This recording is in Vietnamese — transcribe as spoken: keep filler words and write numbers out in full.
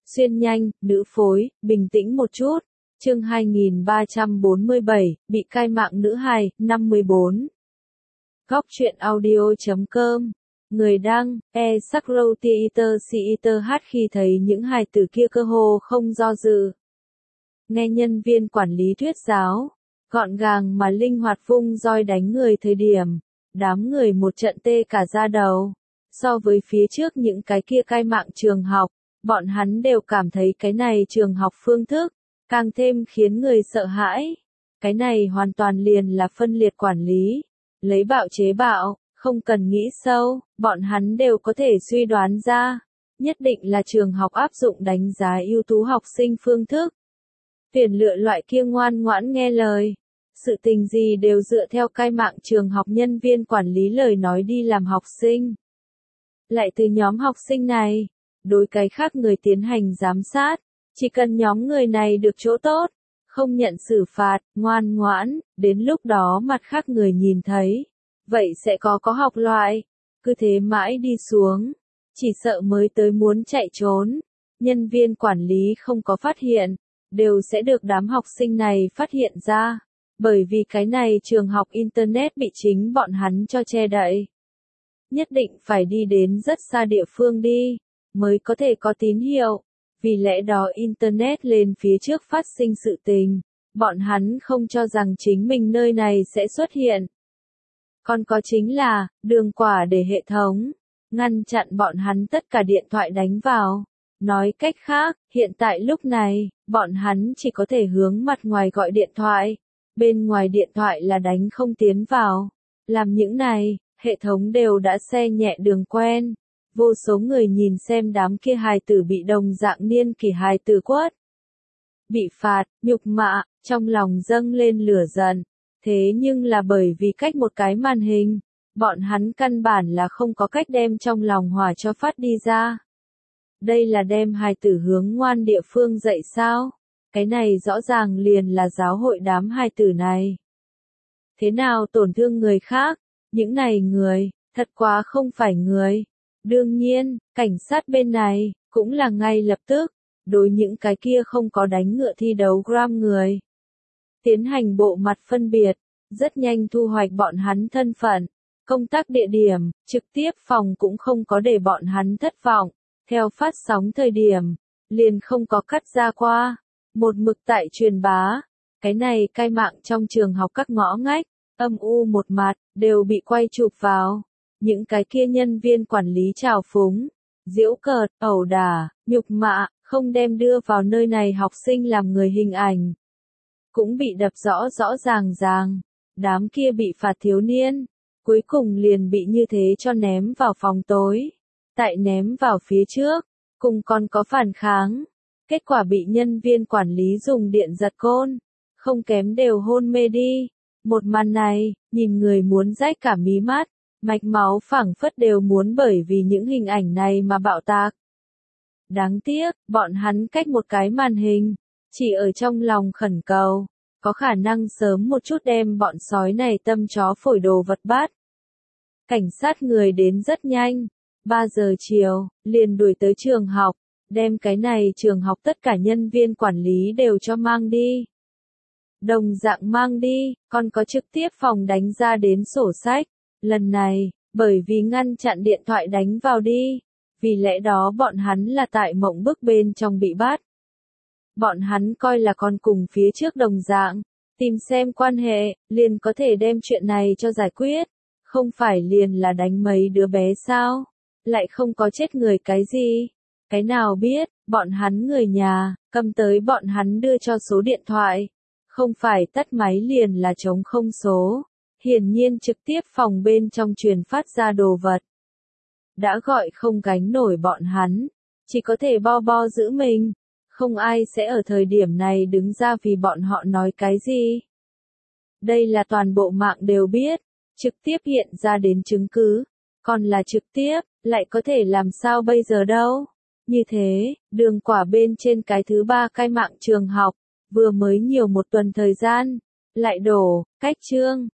Xuyên nhanh, nữ phối, bình tĩnh một chút. Chương hai nghìn ba trăm bốn mươi bảy, bị cai mạng nữ hài, năm mươi bốn. Góc truyện audio chấm com. Người đăng, e Sakro Theater Theater hát khi thấy những hài tử kia cơ hồ không do dự. Nghe nhân viên quản lý thuyết giáo, gọn gàng mà linh hoạt vung roi đánh người thời điểm, đám người một trận tê cả da đầu. So với phía trước những cái kia cai mạng trường học, bọn hắn đều cảm thấy cái này trường học phương thức, càng thêm khiến người sợ hãi. Cái này hoàn toàn liền là phân liệt quản lý, lấy bạo chế bạo, không cần nghĩ sâu, bọn hắn đều có thể suy đoán ra. Nhất định là trường học áp dụng đánh giá ưu tú học sinh phương thức. Tuyển lựa loại kia ngoan ngoãn nghe lời. Sự tình gì đều dựa theo cai mạng trường học nhân viên quản lý lời nói đi làm học sinh. Lại từ nhóm học sinh này, đối cái khác người tiến hành giám sát, chỉ cần nhóm người này được chỗ tốt, không nhận xử phạt, ngoan ngoãn, đến lúc đó mặt khác người nhìn thấy, vậy sẽ có có học loại, cứ thế mãi đi xuống, chỉ sợ mới tới muốn chạy trốn, nhân viên quản lý không có phát hiện, đều sẽ được đám học sinh này phát hiện ra, bởi vì cái này trường học Internet bị chính bọn hắn cho che đậy. Nhất định phải đi đến rất xa địa phương đi, mới có thể có tín hiệu. Vì lẽ đó Internet lên phía trước phát sinh sự tình, bọn hắn không cho rằng chính mình nơi này sẽ xuất hiện. Còn có chính là, đường quả để hệ thống, ngăn chặn bọn hắn tất cả điện thoại đánh vào. Nói cách khác, hiện tại lúc này, bọn hắn chỉ có thể hướng mặt ngoài gọi điện thoại, bên ngoài điện thoại là đánh không tiến vào. Làm những này, hệ thống đều đã xe nhẹ đường quen. Vô số người nhìn xem đám kia hài tử bị đồng dạng niên kỷ hài tử quất. Bị phạt, nhục mạ, trong lòng dâng lên lửa giận. Thế nhưng là bởi vì cách một cái màn hình, bọn hắn căn bản là không có cách đem trong lòng hỏa cho phát đi ra. Đây là đem hài tử hướng ngoan địa phương dạy sao? Cái này rõ ràng liền là giáo hội đám hài tử này. Thế nào tổn thương người khác? Những này người, thật quá không phải người. Đương nhiên, cảnh sát bên này, cũng là ngay lập tức, đối những cái kia không có đánh ngựa thi đấu gram người. Tiến hành bộ mặt phân biệt, rất nhanh thu hoạch bọn hắn thân phận, công tác địa điểm, trực tiếp phòng cũng không có để bọn hắn thất vọng, theo phát sóng thời điểm, liền không có cắt ra qua, một mực tại truyền bá, cái này cai mạng trong trường học các ngõ ngách, âm u một mặt, đều bị quay chụp vào. Những cái kia nhân viên quản lý trào phúng, giễu cợt, ẩu đả, nhục mạ, không đem đưa vào nơi này học sinh làm người hình ảnh. Cũng bị đập rõ rõ ràng ràng, đám kia bị phạt thiếu niên, cuối cùng liền bị như thế cho ném vào phòng tối. Tại ném vào phía trước, cùng còn có phản kháng. Kết quả bị nhân viên quản lý dùng điện giật côn, không kém đều hôn mê đi. Một màn này, nhìn người muốn rách cả mí mắt. Mạch máu phảng phất đều muốn bởi vì những hình ảnh này mà bạo tạc. Đáng tiếc, bọn hắn cách một cái màn hình, chỉ ở trong lòng khẩn cầu, có khả năng sớm một chút đem bọn sói này tâm chó phổi đồ vật bắt. Cảnh sát người đến rất nhanh, ba giờ chiều, liền đuổi tới trường học, đem cái này trường học tất cả nhân viên quản lý đều cho mang đi. Đồng dạng mang đi, còn có trực tiếp phòng đánh ra đến sổ sách. Lần này, bởi vì ngăn chặn điện thoại đánh vào đi, vì lẽ đó bọn hắn là tại mộng bức bên trong bị bắt. Bọn hắn coi là con cùng phía trước đồng dạng, tìm xem quan hệ, liền có thể đem chuyện này cho giải quyết, không phải liền là đánh mấy đứa bé sao, lại không có chết người cái gì. Cái nào biết, bọn hắn người nhà, cầm tới bọn hắn đưa cho số điện thoại, không phải tắt máy liền là trống không số. Hiển nhiên trực tiếp phòng bên trong truyền phát ra đồ vật. Đã gọi không gánh nổi bọn hắn, chỉ có thể bo bo giữ mình, không ai sẽ ở thời điểm này đứng ra vì bọn họ nói cái gì. Đây là toàn bộ mạng đều biết, trực tiếp hiện ra đến chứng cứ, còn là trực tiếp, lại có thể làm sao bây giờ đâu. Như thế, đường quả bên trên cái thứ ba cai mạng trường học, vừa mới nhiều một tuần thời gian, lại đổ, cách chương.